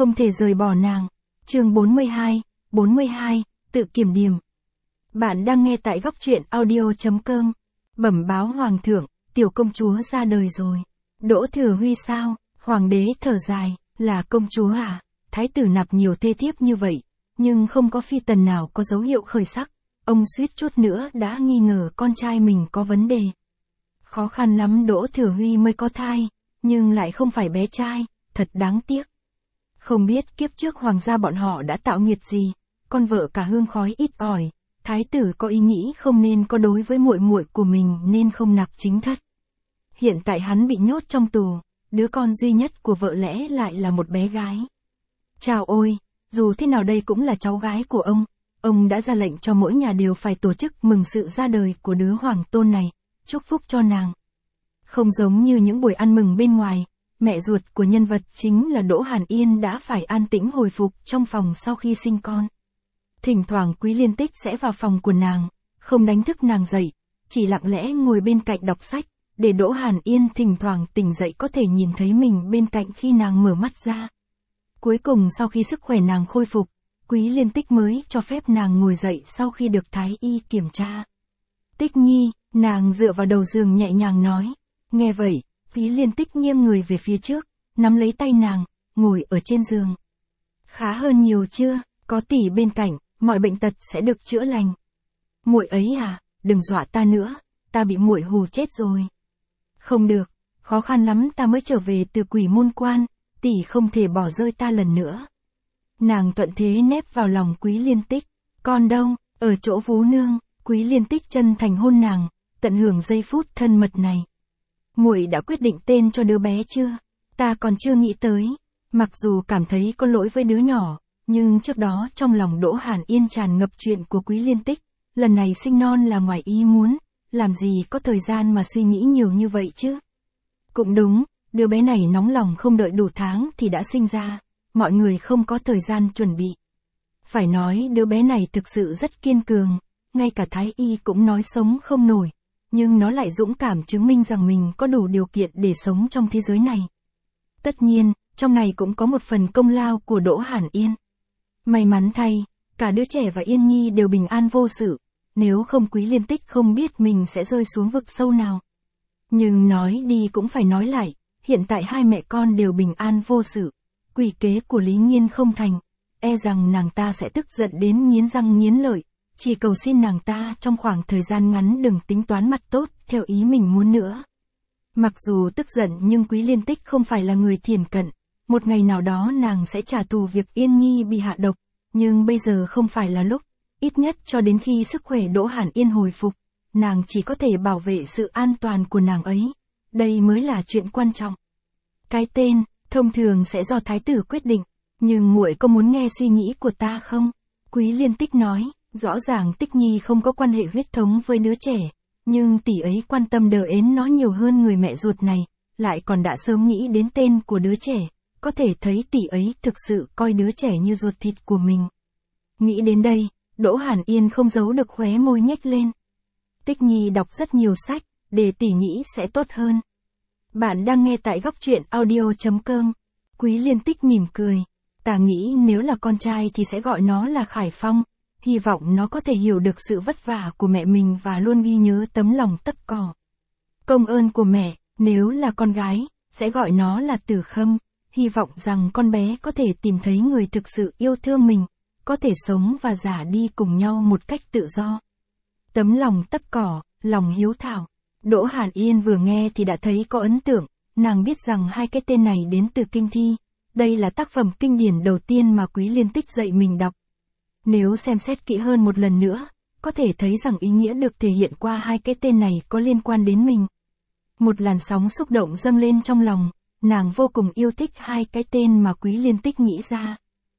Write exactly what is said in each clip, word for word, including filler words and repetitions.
không thể rời bỏ nàng. Chương bốn mươi hai, bốn mươi hai, tự kiểm điểm. Bạn đang nghe tại góc truyện audio chấm com. Bẩm báo hoàng thượng, tiểu công chúa ra đời rồi. Đỗ Thừa Huy sao? Hoàng đế thở dài, là công chúa à? Thái tử nạp nhiều thê thiếp như vậy, nhưng không có phi tần nào có dấu hiệu khởi sắc. Ông suýt chút nữa đã nghi ngờ con trai mình có vấn đề. Khó khăn lắm Đỗ Thừa Huy mới có thai, nhưng lại không phải bé trai, thật đáng tiếc. Không biết kiếp trước hoàng gia bọn họ đã tạo nghiệt gì, con vợ cả hương khói ít ỏi, thái tử có ý nghĩ không nên có đối với muội muội của mình nên không nạp chính thất. Hiện tại hắn bị nhốt trong tù, đứa con duy nhất của vợ lẽ lại là một bé gái. Chào ôi, dù thế nào đây cũng là cháu gái của ông, ông đã ra lệnh cho mỗi nhà đều phải tổ chức mừng sự ra đời của đứa hoàng tôn này, chúc phúc cho nàng. Không giống như những buổi ăn mừng bên ngoài, mẹ ruột của nhân vật chính là Đỗ Hàn Yên đã phải an tĩnh hồi phục trong phòng sau khi sinh con. Thỉnh thoảng Quý Liên Tích sẽ vào phòng của nàng, không đánh thức nàng dậy, chỉ lặng lẽ ngồi bên cạnh đọc sách, để Đỗ Hàn Yên thỉnh thoảng tỉnh dậy có thể nhìn thấy mình bên cạnh khi nàng mở mắt ra. Cuối cùng sau khi sức khỏe nàng khôi phục, Quý Liên Tích mới cho phép nàng ngồi dậy sau khi được thái y kiểm tra. Tích Nhi, nàng dựa vào đầu giường nhẹ nhàng nói. Nghe vậy, Quý Liên Tích nghiêng người về phía trước, nắm lấy tay nàng, ngồi ở trên giường. Khá hơn nhiều chưa? Có tỷ bên cạnh, mọi bệnh tật sẽ được chữa lành. Muội ấy à, đừng dọa ta nữa, ta bị muội hù chết rồi. Không được, khó khăn lắm ta mới trở về từ Quỷ Môn Quan, tỷ không thể bỏ rơi ta lần nữa. Nàng thuận thế nép vào lòng Quý Liên Tích. Con đâu? Ở chỗ vú nương. Quý Liên Tích chân thành hôn nàng, tận hưởng giây phút thân mật này. Muội đã quyết định tên cho đứa bé chưa? Ta còn chưa nghĩ tới. Mặc dù cảm thấy có lỗi với đứa nhỏ, nhưng trước đó trong lòng Đỗ Hàn Yên tràn ngập chuyện của Quý Liên Tích, lần này sinh non là ngoài ý muốn, làm gì có thời gian mà suy nghĩ nhiều như vậy chứ? Cũng đúng, đứa bé này nóng lòng không đợi đủ tháng thì đã sinh ra, mọi người không có thời gian chuẩn bị. Phải nói đứa bé này thực sự rất kiên cường, ngay cả thái y cũng nói sống không nổi, nhưng nó lại dũng cảm chứng minh rằng mình có đủ điều kiện để sống trong thế giới này. Tất nhiên, trong này cũng có một phần công lao của Đỗ Hàn Yên. May mắn thay, cả đứa trẻ và Yên Nhi đều bình an vô sự, nếu không Quý Liên Tích không biết mình sẽ rơi xuống vực sâu nào. Nhưng nói đi cũng phải nói lại, hiện tại hai mẹ con đều bình an vô sự, quỷ kế của Lý Nghiên không thành, e rằng nàng ta sẽ tức giận đến nghiến răng nghiến lợi, chỉ cầu xin nàng ta trong khoảng thời gian ngắn đừng tính toán mặt tốt theo ý mình muốn nữa. Mặc dù tức giận nhưng Quý Liên Tích không phải là người thiển cận, một ngày nào đó nàng sẽ trả thù việc Yên Nhi bị hạ độc, nhưng bây giờ không phải là lúc, ít nhất cho đến khi sức khỏe Đỗ Hàn Yên hồi phục, nàng chỉ có thể bảo vệ sự an toàn của nàng ấy, đây mới là chuyện quan trọng. Cái tên, thông thường sẽ do thái tử quyết định, nhưng muội có muốn nghe suy nghĩ của ta không? Quý Liên Tích nói, rõ ràng Tích Nhi không có quan hệ huyết thống với đứa trẻ, nhưng tỷ ấy quan tâm đờ ến nó nhiều hơn người mẹ ruột này, lại còn đã sớm nghĩ đến tên của đứa trẻ, có thể thấy tỷ ấy thực sự coi đứa trẻ như ruột thịt của mình. Nghĩ đến đây, Đỗ Hàn Yên không giấu được khóe môi nhếch lên. Tích Nhi đọc rất nhiều sách, để tỷ nghĩ sẽ tốt hơn. Bạn đang nghe tại góc truyện audio chấm com. Quý Liên Tích mỉm cười. Ta nghĩ nếu là con trai thì sẽ gọi nó là Khải Phong, hy vọng nó có thể hiểu được sự vất vả của mẹ mình và luôn ghi nhớ tấm lòng tấc cỏ. Công ơn của mẹ, nếu là con gái, sẽ gọi nó là Tử Khâm, hy vọng rằng con bé có thể tìm thấy người thực sự yêu thương mình, có thể sống và già đi cùng nhau một cách tự do. Tấm lòng tấc cỏ, lòng hiếu thảo. Đỗ Hàn Yên vừa nghe thì đã thấy có ấn tượng, nàng biết rằng hai cái tên này đến từ kinh thi, đây là tác phẩm kinh điển đầu tiên mà Quý Liên Tích dạy mình đọc. Nếu xem xét kỹ hơn một lần nữa, có thể thấy rằng ý nghĩa được thể hiện qua hai cái tên này có liên quan đến mình. Một làn sóng xúc động dâng lên trong lòng, nàng vô cùng yêu thích hai cái tên mà Quý Liên Tích nghĩ ra.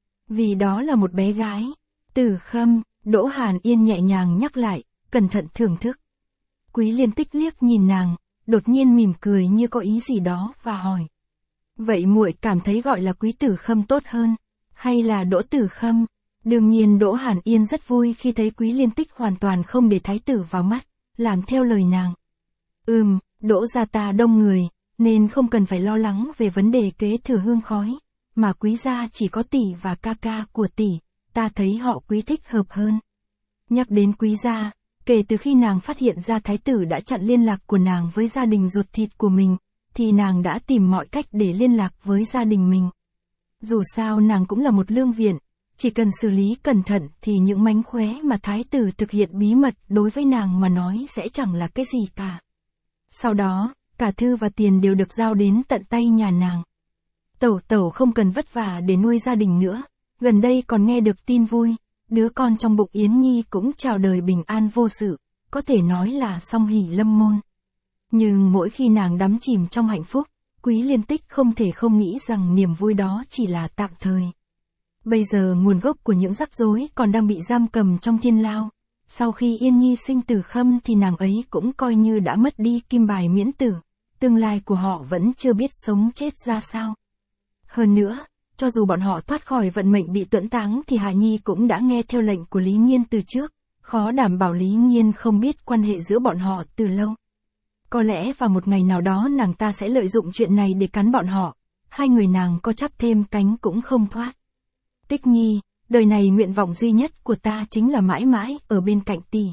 Vì đó là một bé gái. Tử Khâm, Đỗ Hàn Yên nhẹ nhàng nhắc lại, cẩn thận thưởng thức. Quý Liên Tích liếc nhìn nàng, đột nhiên mỉm cười như có ý gì đó và hỏi. Vậy muội cảm thấy gọi là Quý Tử Khâm tốt hơn, hay là Đỗ Tử Khâm? Đương nhiên Đỗ Hàn Yên rất vui khi thấy Quý Liên Tích hoàn toàn không để thái tử vào mắt, làm theo lời nàng. Ừm, Đỗ gia ta đông người, nên không cần phải lo lắng về vấn đề kế thừa hương khói. mà quý gia chỉ có tỷ và ca ca của tỷ, ta thấy họ quý thích hợp hơn. Nhắc đến quý gia, kể từ khi nàng phát hiện ra thái tử đã chặn liên lạc của nàng với gia đình ruột thịt của mình, thì nàng đã tìm mọi cách để liên lạc với gia đình mình. Dù sao nàng cũng là một lương viện, chỉ cần xử lý cẩn thận thì những mánh khóe mà thái tử thực hiện bí mật đối với nàng mà nói sẽ chẳng là cái gì cả. Sau đó, cả thư và tiền đều được giao đến tận tay nhà nàng. Tẩu tẩu không cần vất vả để nuôi gia đình nữa, gần đây còn nghe được tin vui, đứa con trong bụng Yến Nhi cũng chào đời bình an vô sự, có thể nói là song hỷ lâm môn. Nhưng mỗi khi nàng đắm chìm trong hạnh phúc, Quý Liên Tích không thể không nghĩ rằng niềm vui đó chỉ là tạm thời. Bây giờ nguồn gốc của những rắc rối còn đang bị giam cầm trong thiên lao. Sau khi Yên Nhi sinh Tử Khâm thì nàng ấy cũng coi như đã mất đi kim bài miễn tử, tương lai của họ vẫn chưa biết sống chết ra sao. Hơn nữa, cho dù bọn họ thoát khỏi vận mệnh bị tuẫn táng thì Hà Nhi cũng đã nghe theo lệnh của Lý Nhiên từ trước, khó đảm bảo Lý Nhiên không biết quan hệ giữa bọn họ từ lâu. Có lẽ vào một ngày nào đó nàng ta sẽ lợi dụng chuyện này để cắn bọn họ, hai người nàng có chắp thêm cánh cũng không thoát. Tích Nhi, đời này nguyện vọng duy nhất của ta chính là mãi mãi ở bên cạnh tỷ.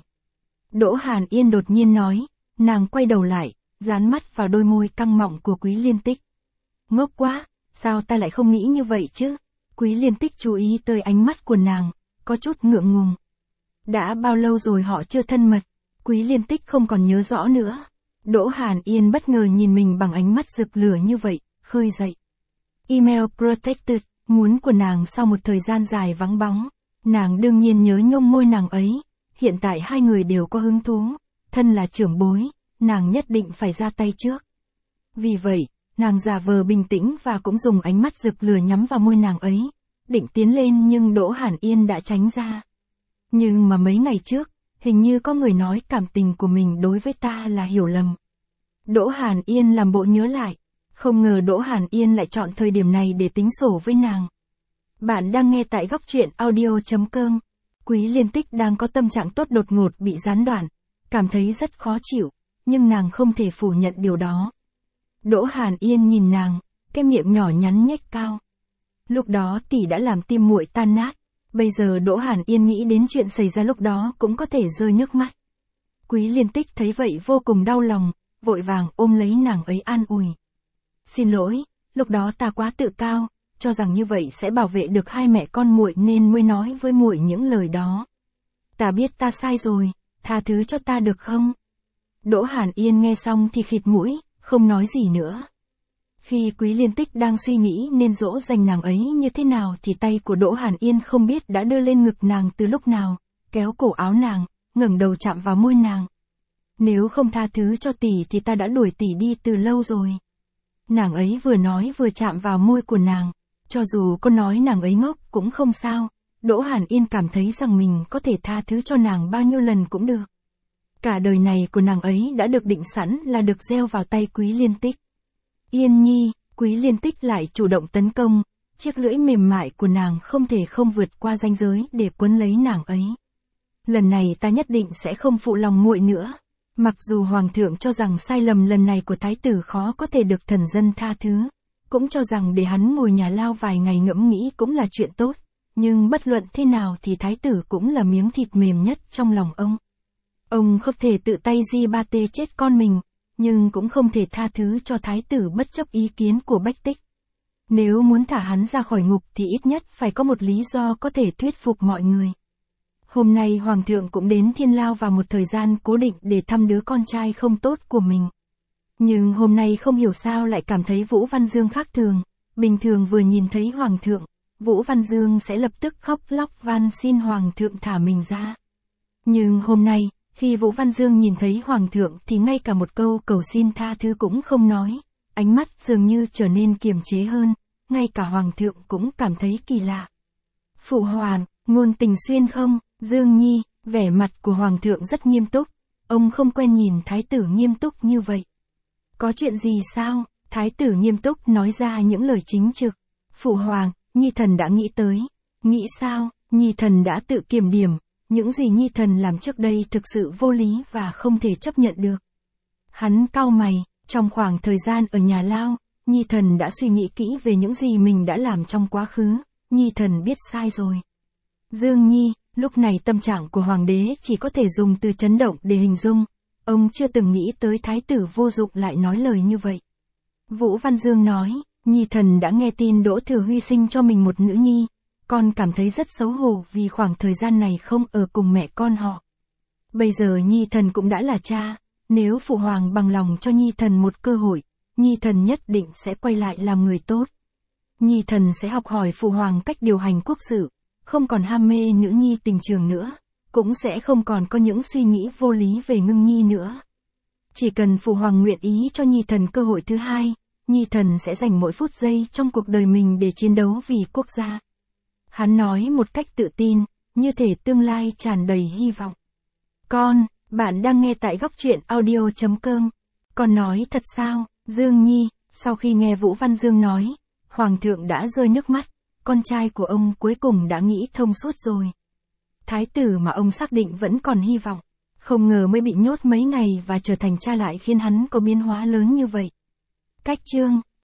Đỗ Hàn Yên đột nhiên nói, nàng quay đầu lại, dán mắt vào đôi môi căng mọng của Quý Liên Tích. Ngốc quá, sao ta lại không nghĩ như vậy chứ? Quý Liên Tích chú ý tới ánh mắt của nàng, có chút ngượng ngùng. Đã bao lâu rồi họ chưa thân mật, Quý Liên Tích không còn nhớ rõ nữa. Đỗ Hàn Yên bất ngờ nhìn mình bằng ánh mắt rực lửa như vậy, khơi dậy. Email protected, muốn của nàng sau một thời gian dài vắng bóng. Nàng đương nhiên nhớ nhung môi nàng ấy, hiện tại hai người đều có hứng thú, thân là trưởng bối, nàng nhất định phải ra tay trước. Vì vậy, nàng giả vờ bình tĩnh và cũng dùng ánh mắt rực lửa nhắm vào môi nàng ấy, định tiến lên nhưng Đỗ Hàn Yên đã tránh ra. Nhưng mà mấy ngày trước, hình như có người nói cảm tình của mình đối với ta là hiểu lầm. Đỗ Hàn Yên làm bộ nhớ lại, không ngờ Đỗ Hàn Yên lại chọn thời điểm này để tính sổ với nàng. Bạn đang nghe tại góc truyện audio chấm com. Quý Liên Tích đang có tâm trạng tốt đột ngột bị gián đoạn, cảm thấy rất khó chịu, nhưng nàng không thể phủ nhận điều đó. Đỗ Hàn Yên nhìn nàng, cái miệng nhỏ nhắn nhếch cao. Lúc đó tỷ đã làm tim muội tan nát, bây giờ Đỗ Hàn Yên nghĩ đến chuyện xảy ra lúc đó cũng có thể rơi nước mắt. Quý Liên Tích thấy vậy vô cùng đau lòng, vội vàng ôm lấy nàng ấy an ủi. Xin lỗi, lúc đó ta quá tự cao, cho rằng như vậy sẽ bảo vệ được hai mẹ con muội nên mới nói với muội những lời đó. Ta biết ta sai rồi, tha thứ cho ta được không? Đỗ Hàn Yên nghe xong thì khịt mũi, không nói gì nữa. Khi Quý Liên Tích đang suy nghĩ nên dỗ dành nàng ấy như thế nào thì tay của Đỗ Hàn Yên không biết đã đưa lên ngực nàng từ lúc nào, kéo cổ áo nàng, ngẩng đầu chạm vào môi nàng. Nếu không tha thứ cho tỷ thì ta đã đuổi tỷ đi từ lâu rồi. Nàng ấy vừa nói vừa chạm vào môi của nàng, cho dù có nói nàng ấy ngốc cũng không sao, Đỗ Hàn Yên cảm thấy rằng mình có thể tha thứ cho nàng bao nhiêu lần cũng được. Cả đời này của nàng ấy đã được định sẵn là được gieo vào tay Quý Liên Tích. Yên Nhi, Quý Liên Tích lại chủ động tấn công, chiếc lưỡi mềm mại của nàng không thể không vượt qua ranh giới để quấn lấy nàng ấy. Lần này ta nhất định sẽ không phụ lòng muội nữa. Mặc dù Hoàng thượng cho rằng sai lầm lần này của Thái tử khó có thể được thần dân tha thứ, cũng cho rằng để hắn ngồi nhà lao vài ngày ngẫm nghĩ cũng là chuyện tốt, nhưng bất luận thế nào thì Thái tử cũng là miếng thịt mềm nhất trong lòng ông. Ông không thể tự tay di ba tê chết con mình, nhưng cũng không thể tha thứ cho Thái tử bất chấp ý kiến của Bách Tích. Nếu muốn thả hắn ra khỏi ngục thì ít nhất phải có một lý do có thể thuyết phục mọi người. Hôm nay Hoàng thượng cũng đến thiên lao vào một thời gian cố định để thăm đứa con trai không tốt của mình. Nhưng hôm nay không hiểu sao lại cảm thấy Vũ Văn Dương khác thường. Bình thường vừa nhìn thấy Hoàng thượng, Vũ Văn Dương sẽ lập tức khóc lóc van xin Hoàng thượng thả mình ra. Nhưng hôm nay, khi Vũ Văn Dương nhìn thấy Hoàng thượng thì ngay cả một câu cầu xin tha thứ cũng không nói, ánh mắt dường như trở nên kiềm chế hơn, ngay cả Hoàng thượng cũng cảm thấy kỳ lạ. Phụ hoàng, ngôn tình xuyên không? Dương Nhi, vẻ mặt của Hoàng thượng rất nghiêm túc, ông không quen nhìn Thái tử nghiêm túc như vậy. Có chuyện gì sao? Thái tử nghiêm túc nói ra những lời chính trực. Phụ hoàng, Nhi thần đã nghĩ tới. Nghĩ sao? Nhi thần đã tự kiểm điểm, những gì Nhi thần làm trước đây thực sự vô lý và không thể chấp nhận được. Hắn cau mày, trong khoảng thời gian ở nhà lao, Nhi thần đã suy nghĩ kỹ về những gì mình đã làm trong quá khứ, Nhi thần biết sai rồi. Dương Nhi, lúc này tâm trạng của hoàng đế chỉ có thể dùng từ chấn động để hình dung, ông chưa từng nghĩ tới thái tử vô dụng lại nói lời như vậy. Vũ Văn Dương nói, Nhi thần đã nghe tin Đỗ Thừa Huy sinh cho mình một nữ nhi, con cảm thấy rất xấu hổ vì khoảng thời gian này không ở cùng mẹ con họ. Bây giờ Nhi thần cũng đã là cha, nếu phụ hoàng bằng lòng cho Nhi thần một cơ hội, Nhi thần nhất định sẽ quay lại làm người tốt. Nhi thần sẽ học hỏi phụ hoàng cách điều hành quốc sự, không còn ham mê nữ nhi tình trường nữa, cũng sẽ không còn có những suy nghĩ vô lý về Ngưng Nhi nữa. Chỉ cần phụ hoàng nguyện ý cho Nhi thần cơ hội thứ hai, Nhi thần sẽ dành mỗi phút giây trong cuộc đời mình để chiến đấu vì quốc gia. Hắn nói một cách tự tin, như thể tương lai tràn đầy hy vọng. Con, bạn đang nghe tại góc truyện audio chấm com. Con nói thật sao, Dương Nhi, sau khi nghe Vũ Văn Dương nói, Hoàng thượng đã rơi nước mắt, con trai của ông cuối cùng đã nghĩ thông suốt rồi. Thái tử mà ông xác định vẫn còn hy vọng, không ngờ mới bị nhốt mấy ngày và trở thành cha lại khiến hắn có biến hóa lớn như vậy. Cách chương